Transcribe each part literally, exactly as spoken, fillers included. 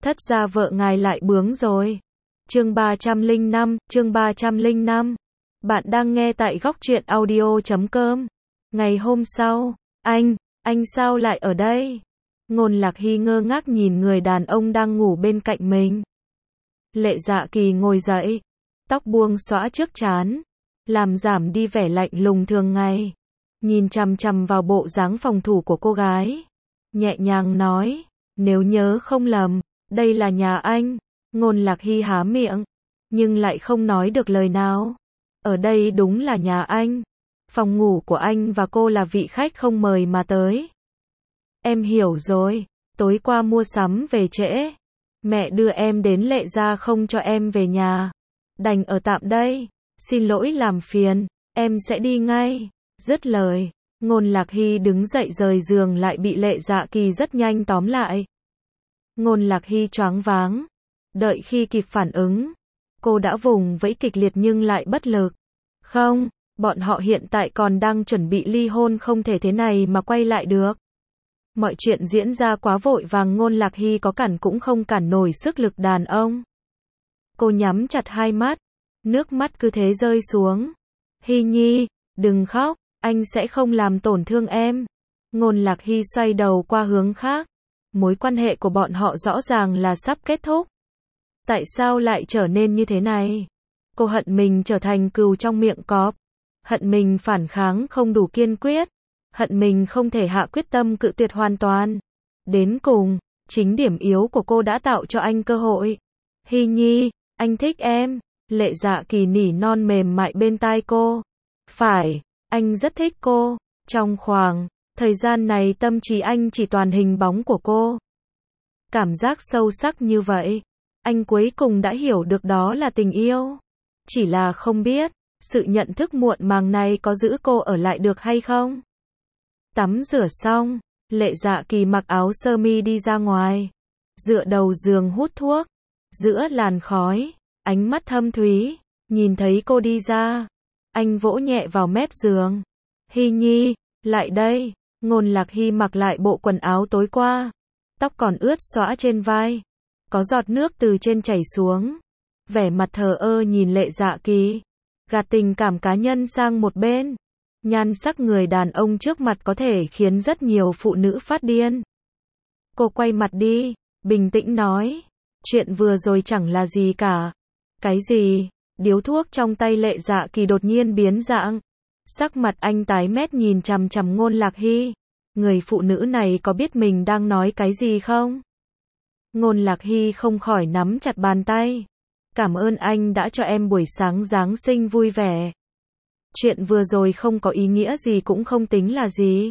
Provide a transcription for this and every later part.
Thất gia vợ ngài lại bướng rồi. Chương ba trăm lẻ năm, chương ba trăm lẻ năm. Bạn đang nghe tại góc truyện audio chấm com. Ngày hôm sau, anh, anh sao lại ở đây? Ngôn Lạc Hy ngơ ngác nhìn người đàn ông đang ngủ bên cạnh mình. Lệ Dạ Kỳ ngồi dậy, tóc buông xõa trước trán, làm giảm đi vẻ lạnh lùng thường ngày. Nhìn chằm chằm vào bộ dáng phòng thủ của cô gái, nhẹ nhàng nói, nếu nhớ không lầm, đây là nhà anh. Ngôn Lạc Hy há miệng, nhưng lại không nói được lời nào. Ở đây đúng là nhà anh. Phòng ngủ của anh và cô là vị khách không mời mà tới. Em hiểu rồi, tối qua mua sắm về trễ. Mẹ đưa em đến Lệ gia không cho em về nhà. Đành ở tạm đây, xin lỗi làm phiền, em sẽ đi ngay. Dứt lời, Ngôn Lạc Hy đứng dậy rời giường lại bị Lệ Dạ Kỳ rất nhanh tóm lại. Ngôn Lạc Hy choáng váng, đợi khi kịp phản ứng, cô đã vùng vẫy kịch liệt nhưng lại bất lực. Không, bọn họ hiện tại còn đang chuẩn bị ly hôn, không thể thế này mà quay lại được. Mọi chuyện diễn ra quá vội vàng, Ngôn Lạc Hy có cản cũng không cản nổi sức lực đàn ông. Cô nhắm chặt hai mắt, nước mắt cứ thế rơi xuống. Hy Nhi, đừng khóc, anh sẽ không làm tổn thương em. Ngôn Lạc Hy xoay đầu qua hướng khác. Mối quan hệ của bọn họ rõ ràng là sắp kết thúc. Tại sao lại trở nên như thế này? Cô hận mình trở thành cừu trong miệng cọp. Hận mình phản kháng không đủ kiên quyết. Hận mình không thể hạ quyết tâm cự tuyệt hoàn toàn. Đến cùng, chính điểm yếu của cô đã tạo cho anh cơ hội. Hy Nhi, anh thích em. Lệ Dạ Kỳ nỉ non mềm mại bên tai cô. Phải, anh rất thích cô. Trong khoảng thời gian này tâm trí anh chỉ toàn hình bóng của cô. Cảm giác sâu sắc như vậy, anh cuối cùng đã hiểu được đó là tình yêu. Chỉ là không biết, sự nhận thức muộn màng này có giữ cô ở lại được hay không? Tắm rửa xong, Lệ Dạ Kỳ mặc áo sơ mi đi ra ngoài, dựa đầu giường hút thuốc. Giữa làn khói, ánh mắt thâm thúy, nhìn thấy cô đi ra, anh vỗ nhẹ vào mép giường. Hy Nhi, lại đây. Ngôn Lạc Hy mặc lại bộ quần áo tối qua, tóc còn ướt xõa trên vai, có giọt nước từ trên chảy xuống. Vẻ mặt thờ ơ nhìn Lệ Dạ Kỳ, gạt tình cảm cá nhân sang một bên. Nhan sắc người đàn ông trước mặt có thể khiến rất nhiều phụ nữ phát điên. Cô quay mặt đi, bình tĩnh nói, chuyện vừa rồi chẳng là gì cả. Cái gì? Điếu thuốc trong tay Lệ Dạ Kỳ đột nhiên biến dạng. Sắc mặt anh tái mét nhìn chằm chằm Ngôn Lạc Hy. Người phụ nữ này có biết mình đang nói cái gì không? Ngôn Lạc Hy không khỏi nắm chặt bàn tay. Cảm ơn anh đã cho em buổi sáng Giáng sinh vui vẻ. Chuyện vừa rồi không có ý nghĩa gì cũng không tính là gì.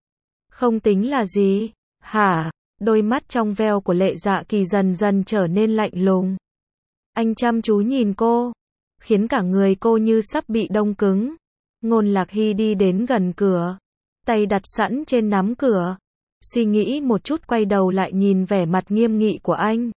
Không tính là gì? Hả? Đôi mắt trong veo của Lệ Dạ Kỳ dần dần trở nên lạnh lùng. Anh chăm chú nhìn cô, khiến cả người cô như sắp bị đông cứng. Ngôn Lạc Hy đi đến gần cửa, tay đặt sẵn trên nắm cửa. Suy nghĩ một chút quay đầu lại nhìn vẻ mặt nghiêm nghị của anh.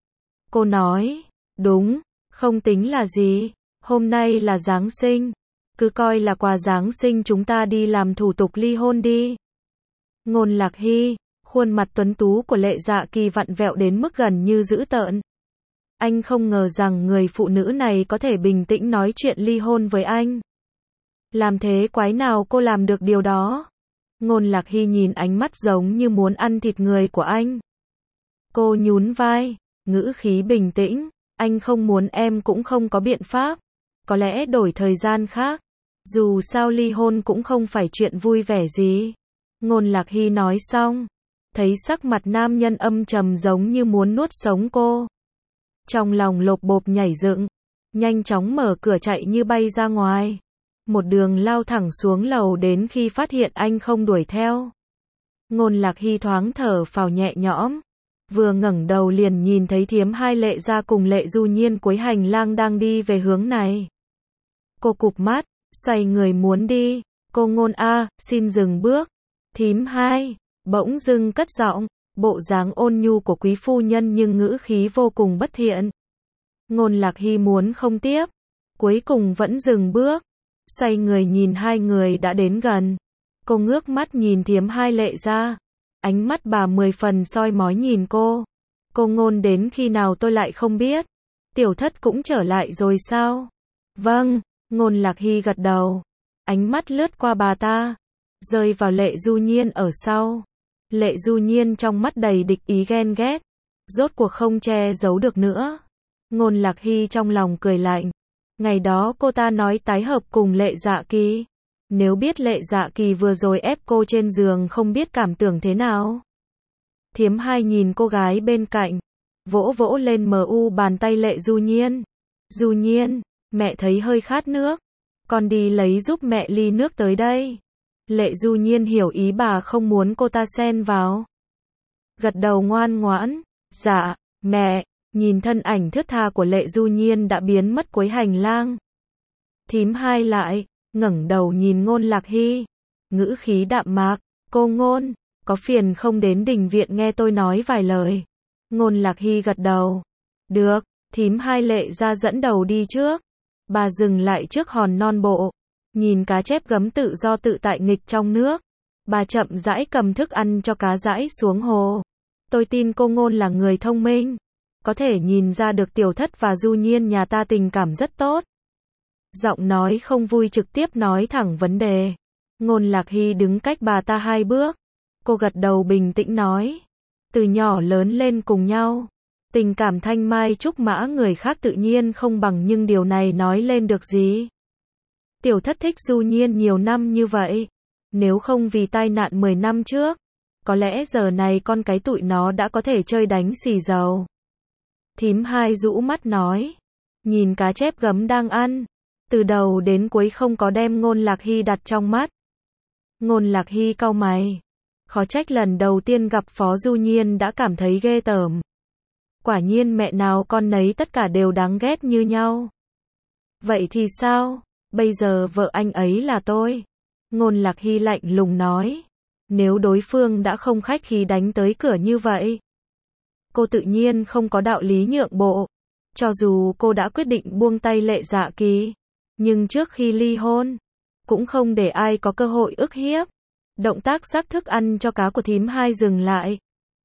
Cô nói, đúng, không tính là gì, hôm nay là Giáng sinh. Cứ coi là quà Giáng sinh chúng ta đi làm thủ tục ly hôn đi. Ngôn Lạc Hy, khuôn mặt tuấn tú của Lệ Dạ Kỳ vặn vẹo đến mức gần như dữ tợn. Anh không ngờ rằng người phụ nữ này có thể bình tĩnh nói chuyện ly hôn với anh. Làm thế quái nào cô làm được điều đó? Ngôn Lạc Hy nhìn ánh mắt giống như muốn ăn thịt người của anh. Cô nhún vai, ngữ khí bình tĩnh, anh không muốn em cũng không có biện pháp. Có lẽ đổi thời gian khác. Dù sao ly hôn cũng không phải chuyện vui vẻ gì. Ngôn Lạc Hy nói xong, thấy sắc mặt nam nhân âm trầm giống như muốn nuốt sống cô. Trong lòng lộp bộp nhảy dựng, nhanh chóng mở cửa chạy như bay ra ngoài. Một đường lao thẳng xuống lầu đến khi phát hiện anh không đuổi theo. Ngôn Lạc Hy thoáng thở phào nhẹ nhõm. Vừa ngẩng đầu liền nhìn thấy Thiếm Hai Lệ Gia cùng Lệ Du Nhiên cuối hành lang đang đi về hướng này. Cô cụp mắt, xoay người muốn đi. Cô Ngôn a, xin dừng bước. Thím Hai, bỗng dưng cất giọng, bộ dáng ôn nhu của quý phu nhân nhưng ngữ khí vô cùng bất thiện. Ngôn Lạc Hy muốn không tiếp, cuối cùng vẫn dừng bước. Xoay người nhìn hai người đã đến gần. Cô ngước mắt nhìn Thiếm Hai Lệ Gia. Ánh mắt bà mười phần soi mói nhìn cô. Cô Ngôn đến khi nào tôi lại không biết. Tiểu thất cũng trở lại rồi sao? Vâng, Ngôn Lạc Hy gật đầu. Ánh mắt lướt qua bà ta, rơi vào Lệ Du Nhiên ở sau. Lệ Du Nhiên trong mắt đầy địch ý ghen ghét, rốt cuộc không che giấu được nữa. Ngôn Lạc Hy trong lòng cười lạnh. Ngày đó cô ta nói tái hợp cùng Lệ Dạ Kỳ. Nếu biết Lệ Dạ Kỳ vừa rồi ép cô trên giường không biết cảm tưởng thế nào. Thiếm hai nhìn cô gái bên cạnh, vỗ vỗ lên mu bàn tay Lệ Du Nhiên. Du Nhiên, mẹ thấy hơi khát nước. Con đi lấy giúp mẹ ly nước tới đây. Lệ Du Nhiên hiểu ý bà không muốn cô ta xen vào. Gật đầu ngoan ngoãn. Dạ, mẹ. Nhìn thân ảnh thướt tha của Lệ Du Nhiên đã biến mất cuối hành lang. Thím hai lại, ngẩng đầu nhìn Ngôn Lạc Hy. Ngữ khí đạm mạc. Cô Ngôn, có phiền không đến đình viện nghe tôi nói vài lời. Ngôn Lạc Hy gật đầu. Được, thím hai Lệ ra dẫn đầu đi trước. Bà dừng lại trước hòn non bộ. Nhìn cá chép gấm tự do tự tại nghịch trong nước. Bà chậm rãi cầm thức ăn cho cá rãi xuống hồ. Tôi tin cô Ngôn là người thông minh. Có thể nhìn ra được Tiểu Thất và Du Nhiên nhà ta tình cảm rất tốt. Giọng nói không vui trực tiếp nói thẳng vấn đề. Ngôn Lạc Hy đứng cách bà ta hai bước. Cô gật đầu bình tĩnh nói. Từ nhỏ lớn lên cùng nhau. Tình cảm thanh mai trúc mã người khác tự nhiên không bằng, nhưng điều này nói lên được gì? Tiểu Thất thích Du Nhiên nhiều năm như vậy. Nếu không vì tai nạn mười năm trước, có lẽ giờ này con cái tụi nó đã có thể chơi đánh xì dầu. Thím hai rũ mắt nói. Nhìn cá chép gấm đang ăn. Từ đầu đến cuối không có đem Ngôn Lạc Hy đặt trong mắt. Ngôn Lạc Hy cau mày. Khó trách lần đầu tiên gặp Phó Du Nhiên đã cảm thấy ghê tởm. Quả nhiên mẹ nào con nấy tất cả đều đáng ghét như nhau. Vậy thì sao? Bây giờ vợ anh ấy là tôi. Ngôn Lạc Hy lạnh lùng nói. Nếu đối phương đã không khách khí đánh tới cửa như vậy, cô tự nhiên không có đạo lý nhượng bộ. Cho dù cô đã quyết định buông tay Lệ Dạ Kỳ, nhưng trước khi ly hôn, cũng không để ai có cơ hội ức hiếp. Động tác rắc thức ăn cho cá của thím hai dừng lại.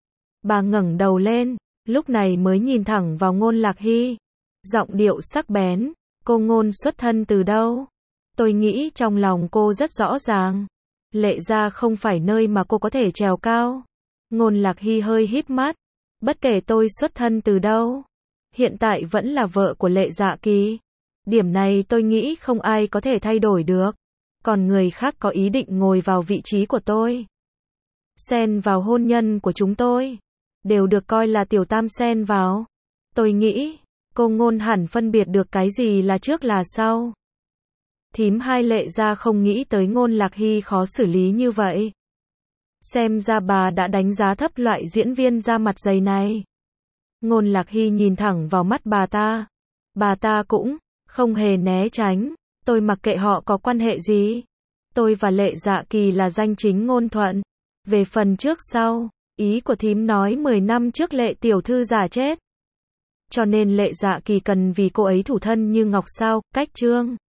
Bà ngẩng đầu lên, lúc này mới nhìn thẳng vào Ngôn Lạc Hy. Giọng điệu sắc bén. Cô Ngôn xuất thân từ đâu? Tôi nghĩ trong lòng cô rất rõ ràng. Lệ gia không phải nơi mà cô có thể trèo cao. Ngôn Lạc Hy hơi híp mắt. Bất kể tôi xuất thân từ đâu, hiện tại vẫn là vợ của Lệ Dạ Kỳ. Điểm này tôi nghĩ không ai có thể thay đổi được. Còn người khác có ý định ngồi vào vị trí của tôi, xen vào hôn nhân của chúng tôi, đều được coi là tiểu tam xen vào. Tôi nghĩ, cô Ngôn hẳn phân biệt được cái gì là trước là sau. Thím hai Lệ gia không nghĩ tới Ngôn Lạc Hy khó xử lý như vậy. Xem ra bà đã đánh giá thấp loại diễn viên da mặt dày này. Ngôn Lạc Hy nhìn thẳng vào mắt bà ta. Bà ta cũng không hề né tránh. Tôi mặc kệ họ có quan hệ gì. Tôi và Lệ Dạ Kỳ là danh chính ngôn thuận. Về phần trước sau, ý của thím nói mười năm trước Lệ tiểu thư giả chết. Cho nên Lệ Dạ Kỳ cần vì cô ấy thủ thân như ngọc sao, cách chương.